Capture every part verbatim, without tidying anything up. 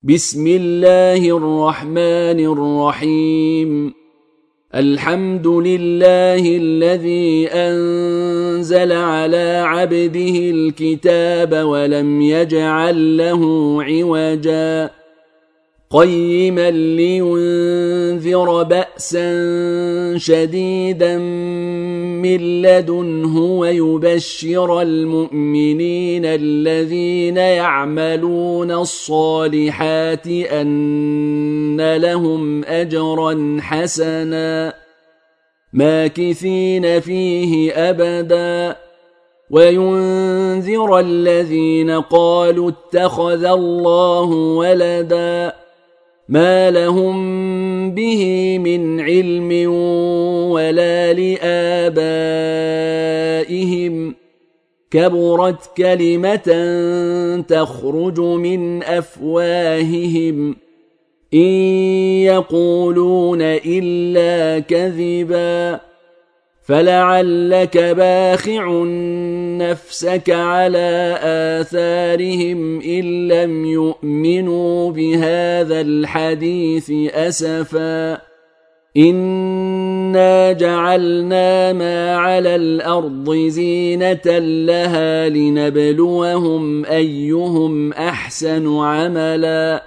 بسم الله الرحمن الرحيم. الحمد لله الذي أنزل على عبده الكتاب ولم يجعل له عوجا قيما لينذر بأسا شديدا من لدنه ويبشر المؤمنين الذين يعملون الصالحات أن لهم أجرا حسنا ماكثين فيه أبدا وينذر الذين قالوا اتخذ الله ولدا ما لهم به من علم ولا لآبائهم كبرت كلمة تخرج من أفواههم إن يقولون إلا كذبا فلعلك باخع نفسك على آثارهم إن لم يؤمنوا بهذا الحديث أسفا إنا جعلنا ما على الأرض زينة لها لنبلوهم أيهم أحسن عملا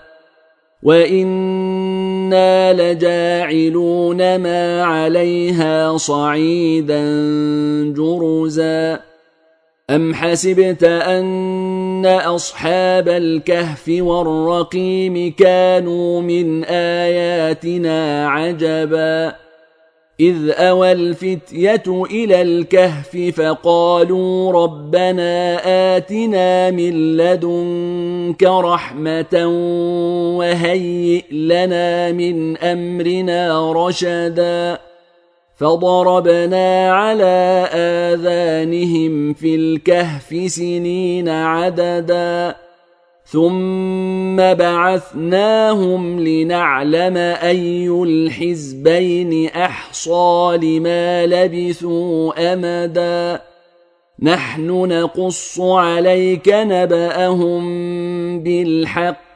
وإنا لجاعلون ما عليها صعيدا جرزا أم حسبت أن أصحاب الكهف والرقيم كانوا من آياتنا عجبا إذ أوى الفتية إلى الكهف فقالوا ربنا آتنا من لدنك رحمة وهيئ لنا من أمرنا رشدا فضربنا على آذانهم في الكهف سنين عددا ثم بعثناهم لنعلم أي الحزبين أحصى لما لبثوا أمدا نحن نقص عليك نبأهم بالحق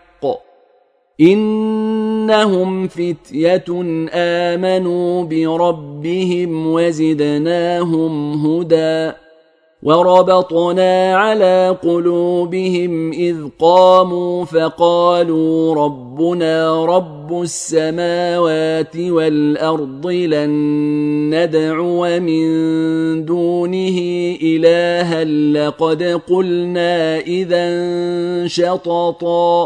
إنهم فتية آمنوا بربهم وزدناهم هدى وربطنا على قلوبهم إذ قاموا فقالوا ربنا رب السماوات والأرض لن ندعو من دونه إلها لقد قلنا إذا شططا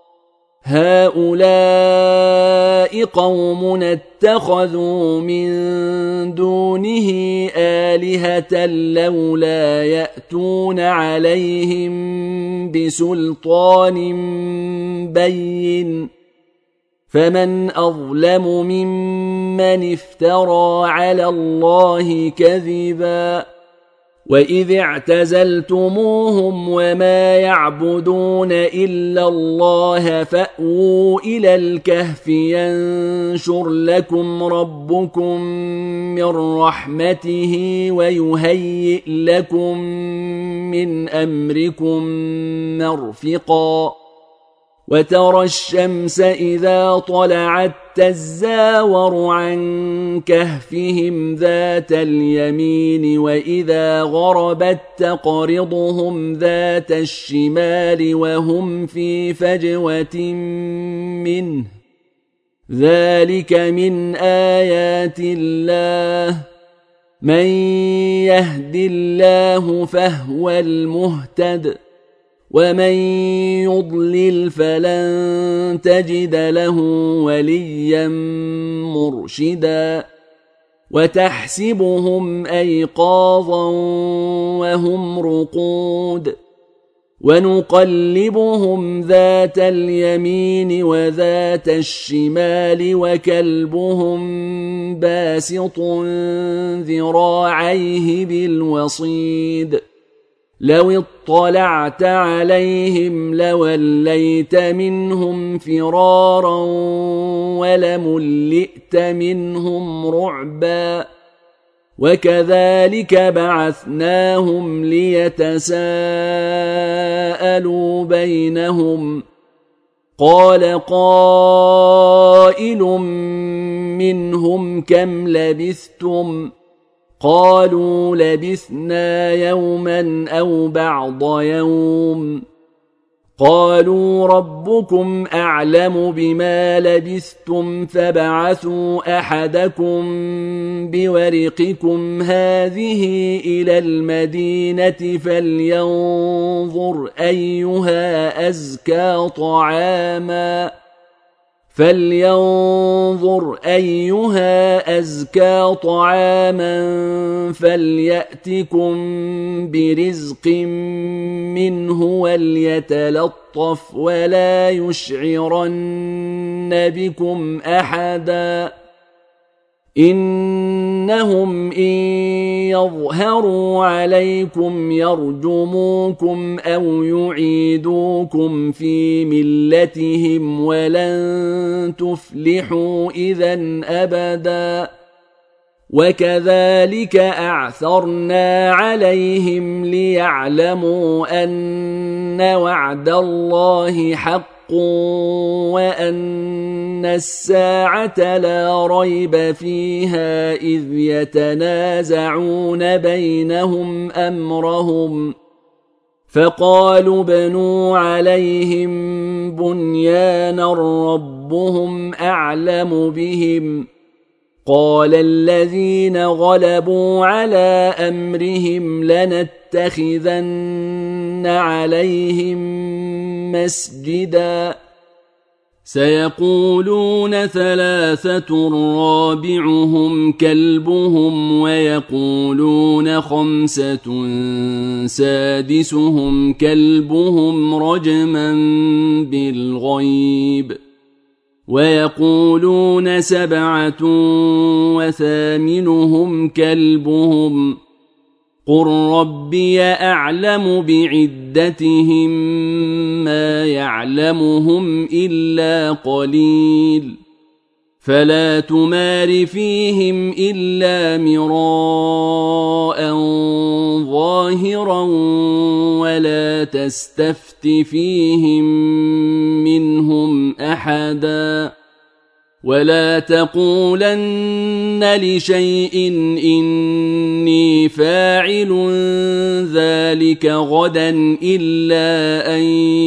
هؤلاء قوم اتخذوا من دونه آلهة لولا يأتون عليهم بسلطان بين فمن أظلم ممن افترى على الله كذبا وإذ اعتزلتموهم وما يعبدون إلا الله فأووا إلى الكهف ينشر لكم ربكم من رحمته ويهيئ لكم من أمركم مرفقا وترى الشمس إذا طلعت تزاور عن كهفهم ذات اليمين وإذا غربت تقرضهم ذات الشمال وهم في فجوة منه ذلك من آيات الله من يهد الله فهو المهتد ومن يضلل فلن تجد له وليا مرشدا وتحسبهم أيقاظا وهم رقود ونقلبهم ذات اليمين وذات الشمال وكلبهم باسط ذراعيه بالوصيد لو اطلعت عليهم لوليت منهم فرارا ولملئت منهم رعبا وكذلك بعثناهم ليتساءلوا بينهم قال قائل منهم كم لبثتم قالوا لبثنا يوما أو بعض يوم قالوا ربكم أعلم بما لبثتم فابعثوا أحدكم بورقكم هذه إلى المدينة فلينظر أيها أزكى طعاما فلينظر أيها أزكى طعاما فليأتكم برزق منه وليتلطف ولا يشعرن بكم أحدا إنهم إن يظهروا عليكم يرجموكم أو يعيدوكم في ملتهم ولن تفلحوا إذن أبدا وكذلك أعثرنا عليهم ليعلموا أن وعد الله حق وأن الساعة لا ريب فيها إذ يتنازعون بينهم أمرهم فقالوا بنوا عليهم بنيانا ربهم أعلم بهم قال الذين غلبوا على أمرهم لنتخذن عليهم مسجدا سيقولون ثلاثة رابعهم كلبهم ويقولون خمسة سادسهم كلبهم رجما بالغيب ويقولون سبعة وثامنهم كلبهم قل ربي أعلم بعدتهم ما يعلمهم إلا قليل فلا تمار فيهم إلا مراء ظاهرا ولا تستفت فيهم منهم أحدا ولا تقولن لشيء إني فاعل ذلك غدا إلا أن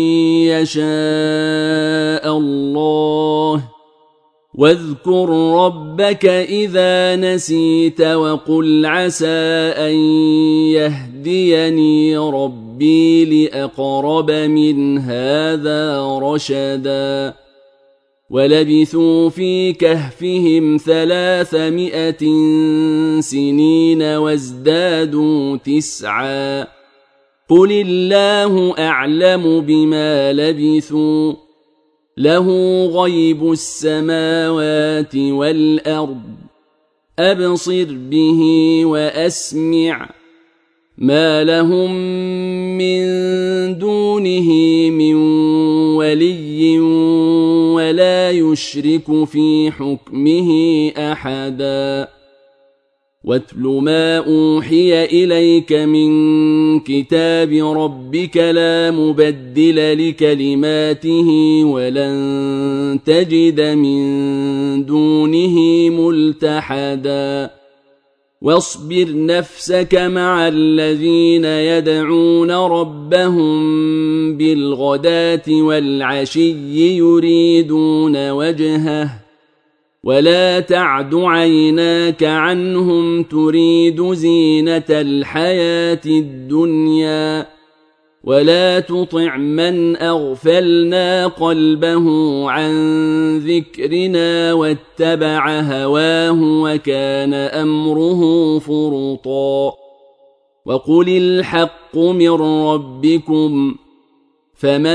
يشاء الله واذكر ربك إذا نسيت وقل عسى أن يهديني ربي لأقرب من هذا رشدا ولبثوا في كهفهم ثلاثمائة سنين وازدادوا تسعا قل الله أعلم بما لبثوا له غيب السماوات والأرض أبصر به وأسمع ما لهم من دونه من ولي ولا يشرك في حكمه أحدا واتل ما أوحي إليك من كتاب ربك لا مبدل لكلماته ولن تجد من دونه ملتحدا واصبر نفسك مع الذين يدعون ربهم بالغداة والعشي يريدون وجهه ولا تعد عيناك عنهم تريد زينة الحياة الدنيا ولا تطع من أغفلنا قلبه عن ذكرنا واتبع هواه وكان أمره فرطا وقل الحق من ربكم فمن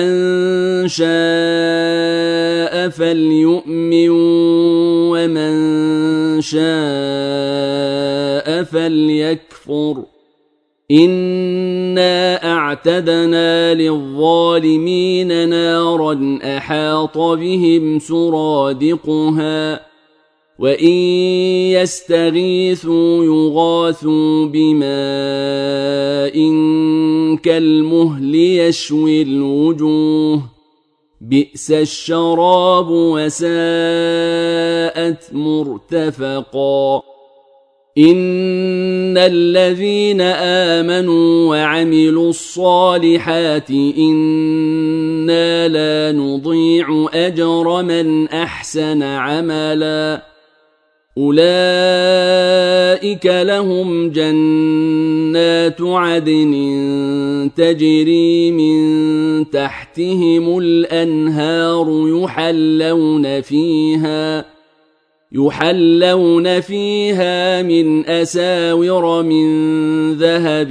شاء فليؤمن ومن شاء فليكفر إنا أعتدنا للظالمين نارا أحاط بهم سرادقها وإن يستغيثوا يغاثوا بماء كالمهل يشوي الوجوه بئس الشراب وساءت مرتفقا إن الذين آمنوا وعملوا الصالحات إنا لا نضيع أجر من أحسن عملا أولئك لهم جنات عدن تجري من تحتهم الأنهار يحلون فيها يحلون فيها من أساور من ذهب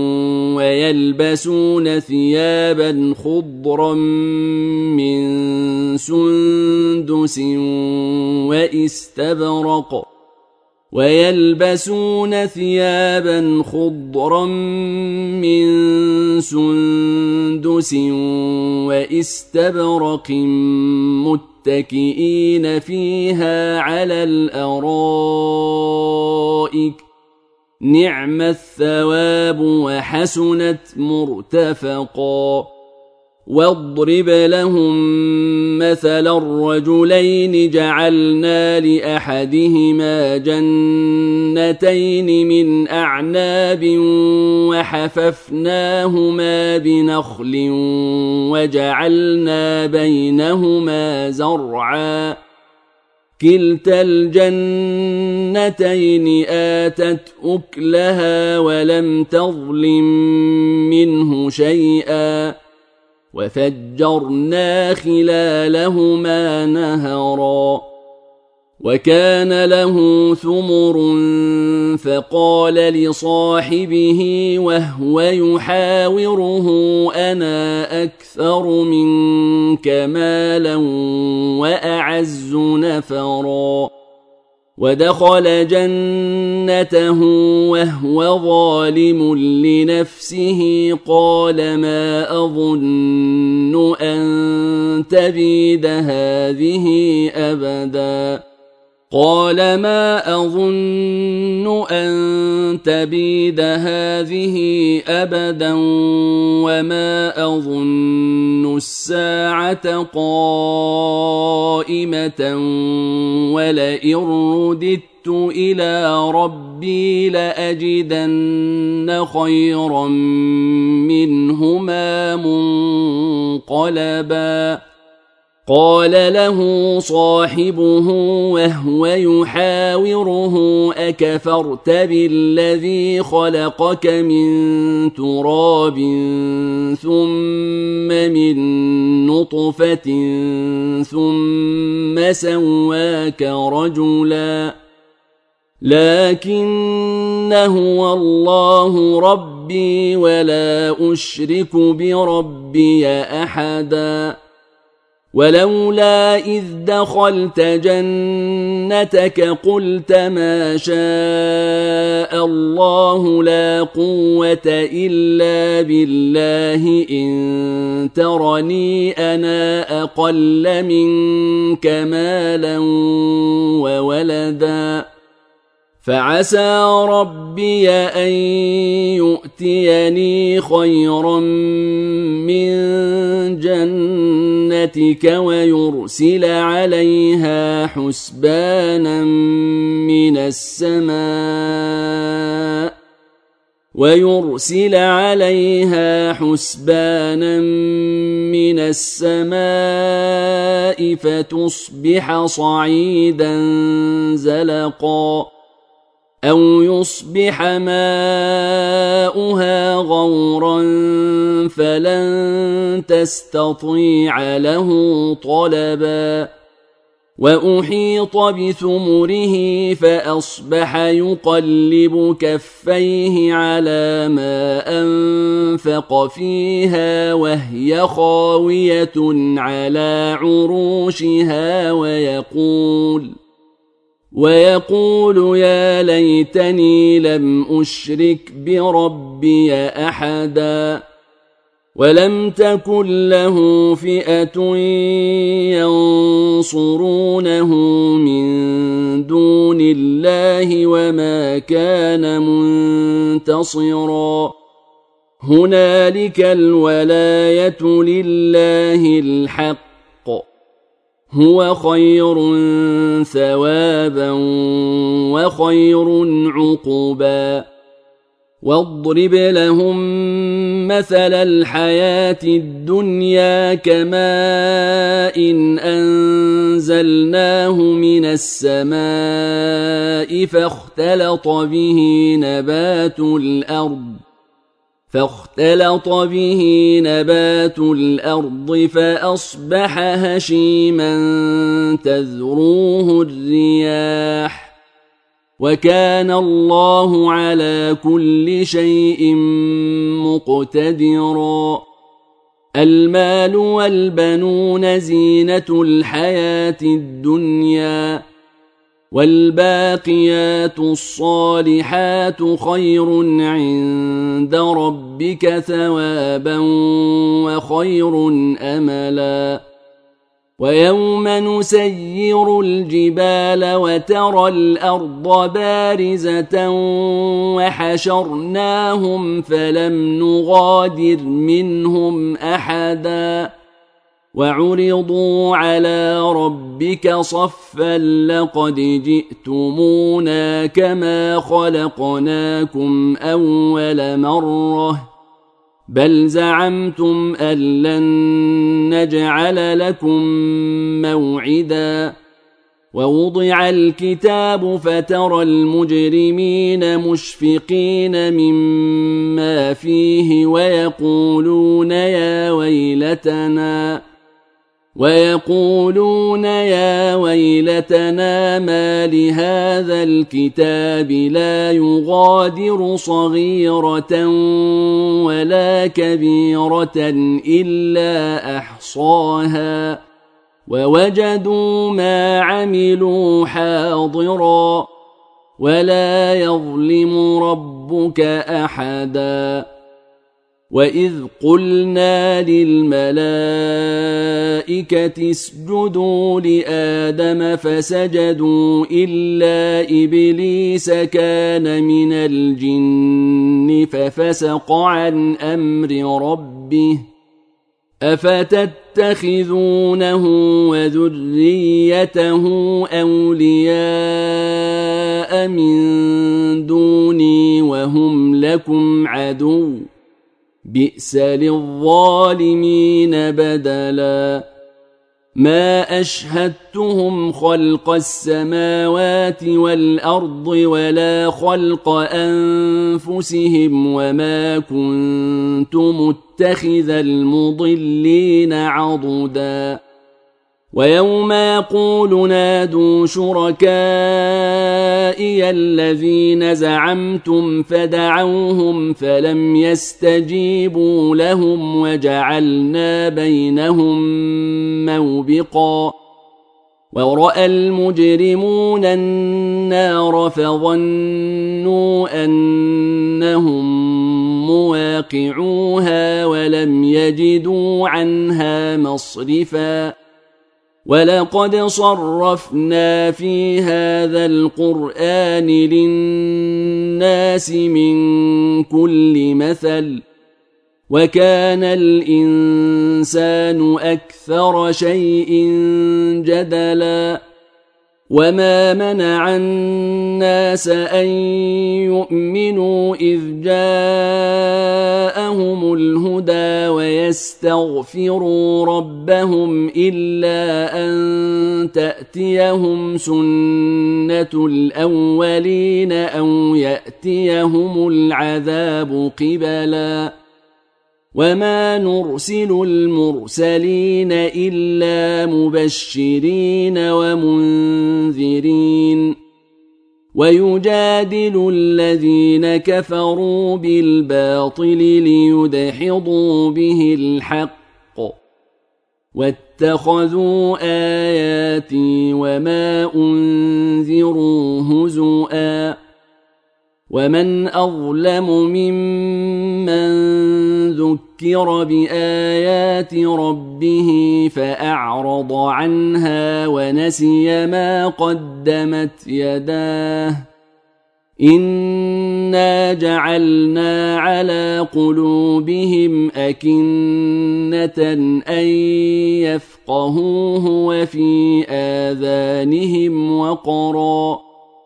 ويلبسون ثيابا خضرا من سندس واستبرق ويلبسون ثيابا خضرا من سندس واستبرق متكئين فيها على الأرائك نعم الثواب وحسنت مرتفقا واضرب لهم مثلا الرجلين جعلنا لأحدهما جنتين من أعناب وحففناهما بنخل وجعلنا بينهما زرعا كلتا الجنتين آتت أكلها ولم تظلم منه شيئا وفجرنا خلالهما نهرا وكان له ثمر فقال لصاحبه وهو يحاوره أنا أكثر منك مالا وأعز نفرا ودخل جنته وهو ظالم لنفسه قال ما أظن أن تبيد هذه أبدا قال ما أظن أن تبيد هذه أبدا وما أظن الساعة قائمة ولئن رددت إلى ربي لأجدن خيرا منهما منقلبا قال له صاحبه وهو يحاوره أكفرت بالذي خلقك من تراب ثم من نطفة ثم سواك رجلا لكن هو الله ربي ولا أشرك بربي أحدا ولولا إذ دخلت جنتك قلت ما شاء الله لا قوة إلا بالله إن ترني أنا أقل منك مالا وولدا فعسى ربي أن يؤتيني خيرا من جنتك ويرسل عليها حسبانا من السماء ويرسل عليها حسبانا من السماء فتصبح صعيدا زلقا أو يصبح ماؤها غورا فلن تستطيع له طلبا وأحيط بثمره فأصبح يقلب كفيه على ما أنفق فيها وهي خاوية على عروشها ويقول ويقول يا ليتني لم أشرك بربي أحدا ولم تكن له فئة ينصرونه من دون الله وما كان منتصرا هنالك الولاية لله الحق هو خير ثوابا وخير عقبا واضرب لهم مثل الحياة الدنيا كماء إن أنزلناه من السماء فاختلط به نبات الأرض فاختلط به نبات الأرض فأصبح هشيما تذروه الرياح وكان الله على كل شيء مقتدرا المال والبنون زينة الحياة الدنيا والباقيات الصالحات خير عند ربك ثوابا وخير أملا ويوم نسير الجبال وترى الأرض بارزة وحشرناهم فلم نغادر منهم أحدا وعرضوا على ربك صفا لقد جئتمونا كما خلقناكم أول مرة بل زعمتم أن لن نجعل لكم موعدا ووضع الكتاب فترى المجرمين مشفقين مما فيه ويقولون يا ويلتنا ويقولون يا ويلتنا ما لهذا الكتاب لا يغادر صغيرة ولا كبيرة إلا أحصاها ووجدوا ما عملوا حاضرا ولا يظلم ربك أحدا وإذ قلنا للملائكة اسجدوا لآدم فسجدوا إلا إبليس كان من الجن ففسق عن أمر ربه أفتتخذونه وذريته أولياء من دوني وهم لكم عدو بئس للظالمين بدلا ما أشهدتهم خلق السماوات والأرض ولا خلق أنفسهم وما كنت متخذ المضلين عضدا ويوم يقول نادوا شركائي الذين زعمتم فدعوهم فلم يستجيبوا لهم وجعلنا بينهم موبقا ورأى المجرمون النار فظنوا أنهم مواقعوها ولم يجدوا عنها مصرفا ولقد صرفنا في هذا القرآن للناس من كل مثل وكان الإنسان أكثر شيء جدلا وما منع الناس أن يؤمنوا إذ جاءهم الهدى ويستغفروا ربهم إلا أن تأتيهم سنة الأولين أو يأتيهم العذاب قبلا وما نرسل المرسلين إلا مبشرين ومنذرين ويجادل الذين كفروا بالباطل ليدحضوا به الحق واتخذوا آياتي وما أنذروا هزؤا ومن أظلم ممن ذكر بآيات ربه فأعرض عنها ونسي ما قدمت يداه إنا جعلنا على قلوبهم أكنة أن يفقهوه وفي آذانهم وقرا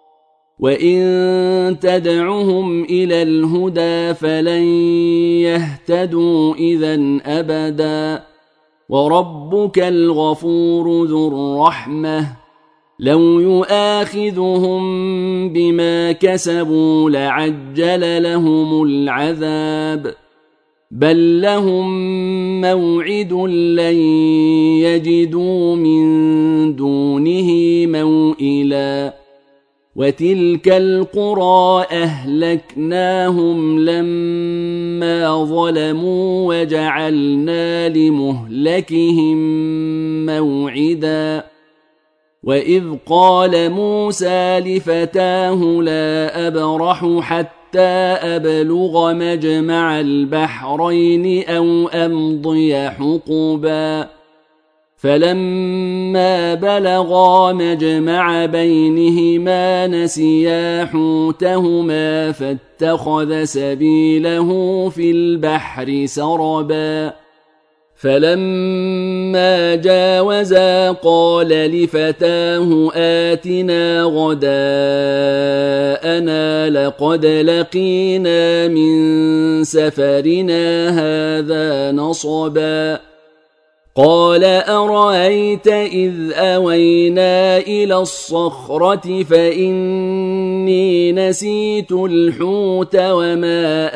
وإن تدعهم إلى الهدى فلن يهتدوا إذا أبدا وربك الغفور ذو الرحمة لو يؤاخذهم بما كسبوا لعجل لهم العذاب بل لهم موعد لن يجدوا من دونه موئلا وتلك القرى أهلكناهم لما ظلموا وجعلنا لمهلكهم موعدا وإذ قال موسى لفتاه لا أبرح حتى أبلغ مجمع البحرين أو أمضي حقبا فلما بلغا مجمع بينهما نسيا حوتهما فاتخذ سبيله في البحر سربا فلما جاوزا قال لفتاه آتنا غداءنا لقد لقينا من سفرنا هذا نصبا قال أرأيت إذ أوينا إلى الصخرة فإني نسيت الحوت وما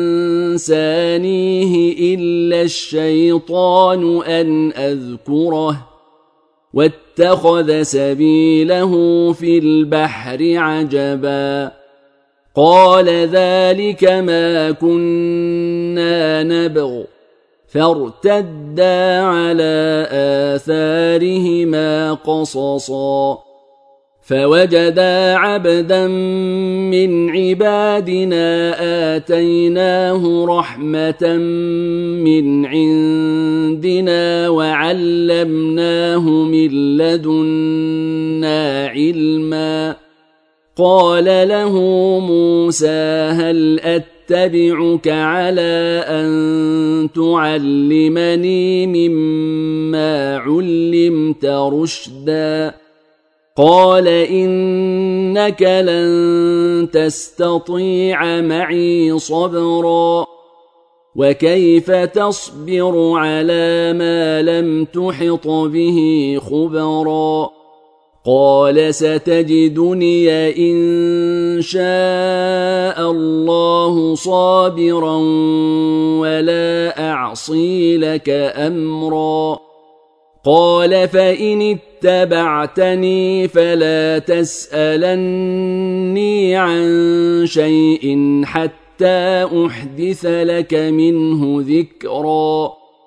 أنسانيه إلا الشيطان أن أذكره واتخذ سبيله في البحر عجبا قال ذلك ما كنا نبغ فارتدا على آثارهما قصصا فوجدا عبدا من عبادنا آتيناه رحمة من عندنا وعلمناه من لدنا علما قال له موسى هل أتبعك على أن تعلمني مما علمت رشدا قال إنك لن تستطيع معي صبرا وكيف تصبر على ما لم تحط به خبرا قال ستجدني إن شاء الله صابرا ولا أعصي لك أمرا قال فإن اتبعتني فلا تسألني عن شيء حتى أحدث لك منه ذكرا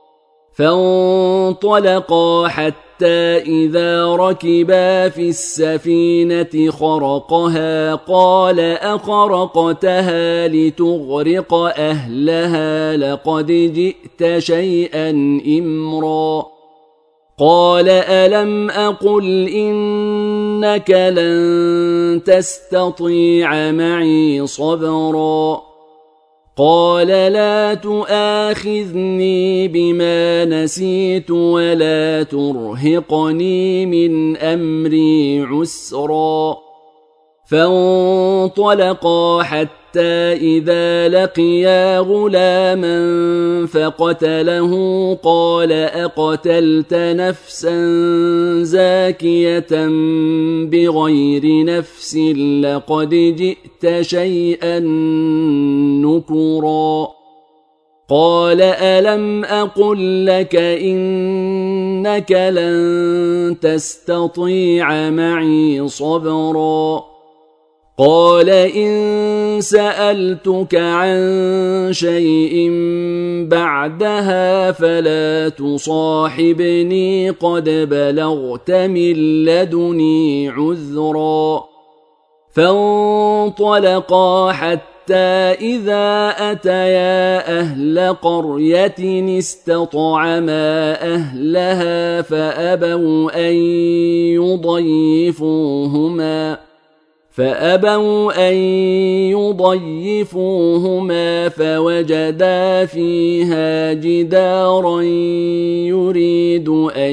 فانطلقا حتى إذا ركبا في السفينة خرقها قال أخرقتها لتغرق أهلها لقد جئت شيئا إمرا قال ألم أقل إنك لن تستطيع معي صبرا قال لا تؤاخذني بما نسيت ولا ترهقني من أمري عسرا فانطلقا حتى إذا لقيا غلاما فقتله قال أقتلت نفسا زاكية بغير نفس لقد جئت شيئا نكرا قال ألم أقل لك إنك لن تستطيع معي صبرا قال إن سألتك عن شيء بعدها فلا تصاحبني قد بلغت من لدني عذرا فانطلقا حتى إذا أتيا أهل قرية استطعما أهلها فأبوا أن يضيفوهما فأبوا أن يضيفوهما فوجدا فيها جدارا يريد أن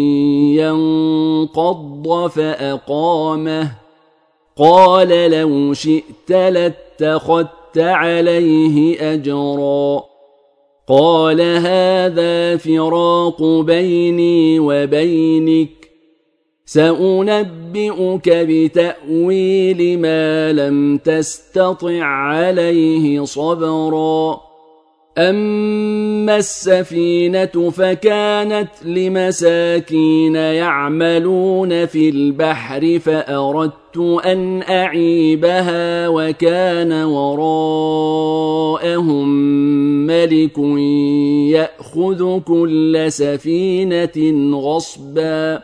ينقض فأقامه قال لو شئت لاتخذت عليه أجرا قال هذا فراق بيني وبينك سأنبئك بتأويل ما لم تستطع عليه صبرا أما السفينة فكانت لمساكين يعملون في البحر فأردت أن أعيبها وكان وراءهم ملك يأخذ كل سفينة غصبا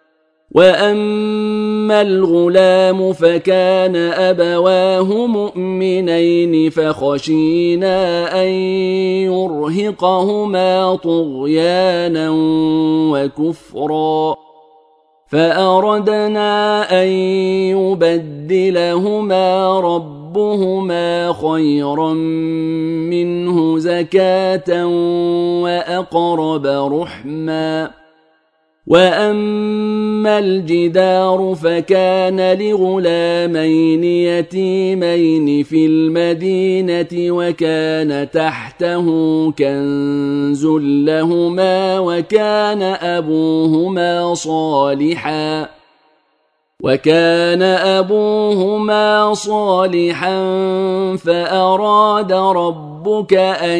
وأما الغلام فكان أبواه مؤمنين فخشينا أن يرهقهما طغيانا وكفرا فأردنا أن يبدلهما ربهما خيرا منه زكاة وأقرب رحما وأما الجدار فكان لغلامين يتيمين في المدينة وكان تحته كنز لهما وكان أبوهما صالحا وكان أبوهما صالحا فأراد ربك أن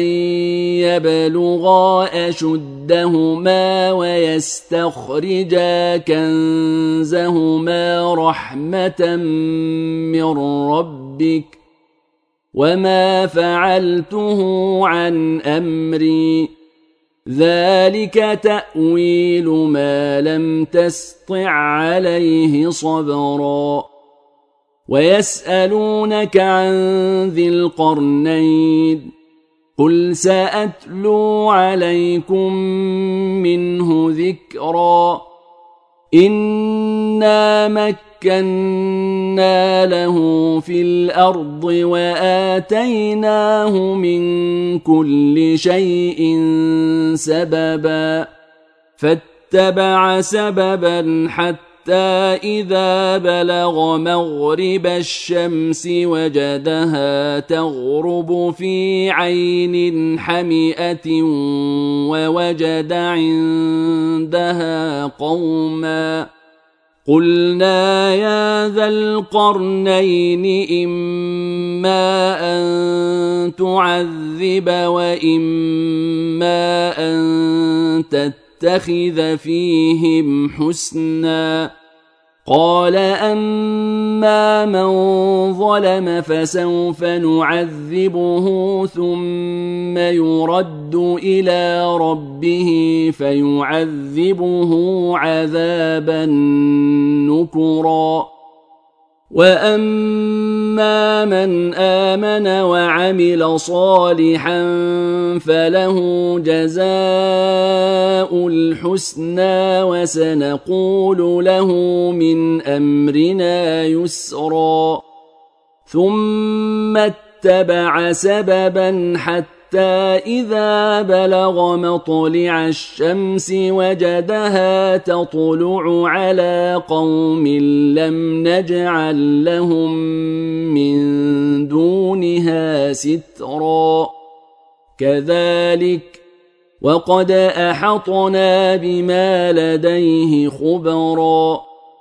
يبلغا أشدهما ويستخرجا كنزهما رحمة من ربك وما فعلته عن أمري ذلك تأويل ما لم تسطع عليه صبرا ويسألونك عن ذي القرنين قل سأتلو عليكم منه ذكرا إنا مكنا له في الأرض وآتيناه من كل شيء سببا فاتبع سببا حتى إذا بلغ مغرب الشمس وجدها تغرب في عين حمئة ووجد عندها قوما قلنا يا ذا القرنين إما أن تعذب وإما أن تتخذ فيهم حسنا قال أما من ظلم فسوف نعذبه ثم يرد إلى ربه فيعذبه عذابا نكرا وأما من آمن وعمل صالحا فله جزاء الحسنى وسنقول له من أمرنا يسرا ثم اتبع سببا حتى إذا بلغ مطلع الشمس وجدها تطلع على قوم لم نجعل لهم من دونها سترا كذلك وقد أحطنا بما لديه خبرا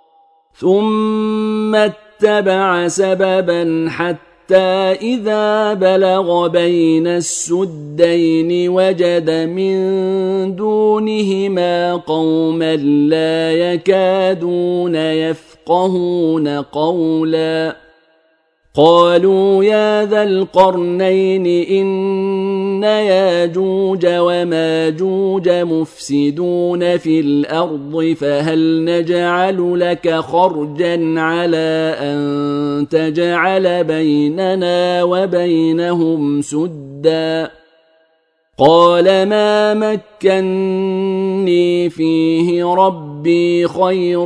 ثم اتبع سببا حتى إذا بلغ بين السدين وجد من دونهما قوما لا يكادون يفقهون قولا قالوا يا ذا القرنين إن ياجوج وماجوج مفسدون في الأرض فهل نجعل لك خرجا على أن تجعل بيننا وبينهم سدا قال ما مكني فيه ربي ربي خير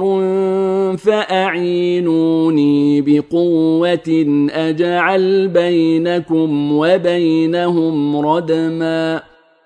فأعينوني بقوة أجعل بينكم وبينهم ردما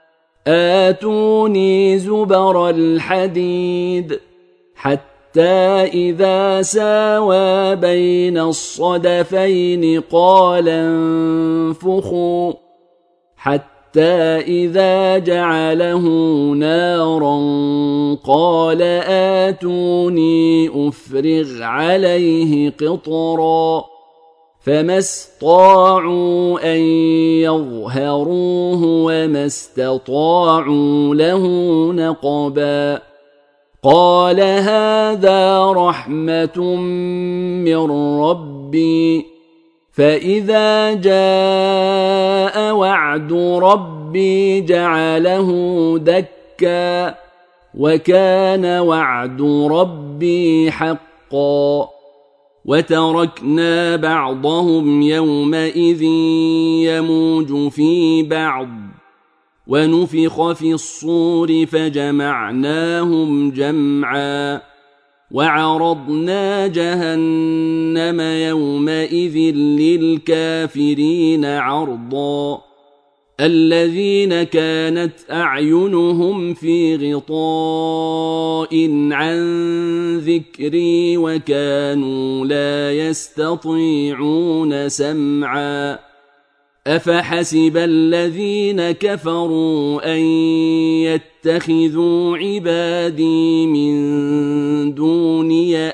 آتوني زبر الحديد حتى إذا ساوى بين الصدفين قال انفخوا حتى إذا جعله نارا قال آتوني أفرغ عليه قطرا فما استطاعوا أن يظهروه وما استطاعوا له نقبا قال هذا رحمة من ربي فإذا جاء وعد ربي جعله دكا وكان وعد ربي حقا وتركنا بعضهم يومئذ يموج في بعض ونفخ في الصور فجمعناهم جمعا وعرضنا جهنم يومئذ للكافرين عرضا الذين كانت أعينهم في غطاء عن ذكري وكانوا لا يستطيعون سمعا أفحسب الذين كفروا أن يتخذوا عبادي من دوني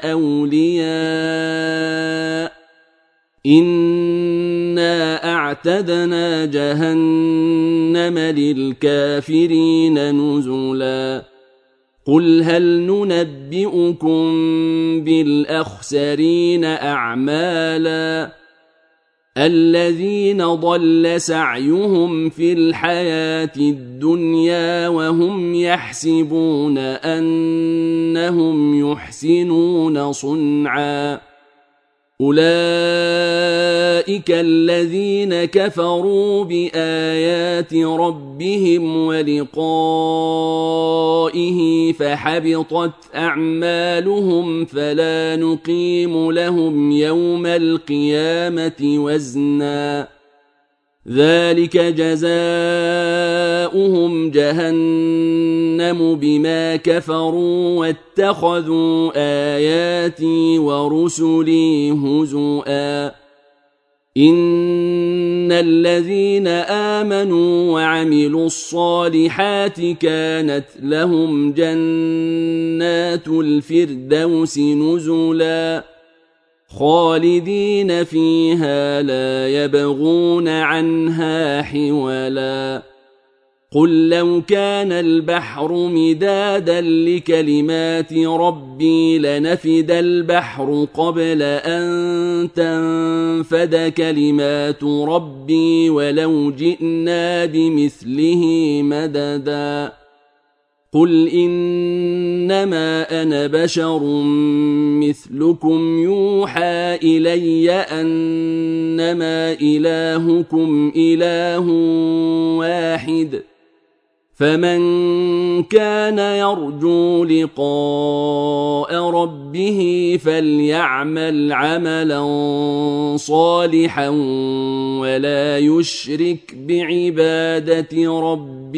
أولياء إنا أعتدنا جهنم للكافرين نزلا قل هل ننبئكم بالأخسرين أعمالا الذين ضل سعيهم في الحياة الدنيا وهم يحسبون أنهم يحسنون صنعا أولئك الذين كفروا بآيات ربهم ولقائه فحبطت أعمالهم فلا نقيم لهم يوم القيامة وزنا ذلك جزاؤهم جهنم بما كفروا واتخذوا آياتي ورسلي هزؤا إن الذين آمنوا وعملوا الصالحات كانت لهم جنات الفردوس نزلا خالدين فيها لا يبغون عنها حولا قل لو كان البحر مدادا لكلمات ربي لنفد البحر قبل أن تنفد كلمات ربي ولو جئنا بمثله مددا قل إنما أنا بشر مثلكم يوحى إلي أنما إلهكم إله واحد فمن كان يرجو لقاء ربه فليعمل عملا صالحا ولا يشرك بعبادة ربه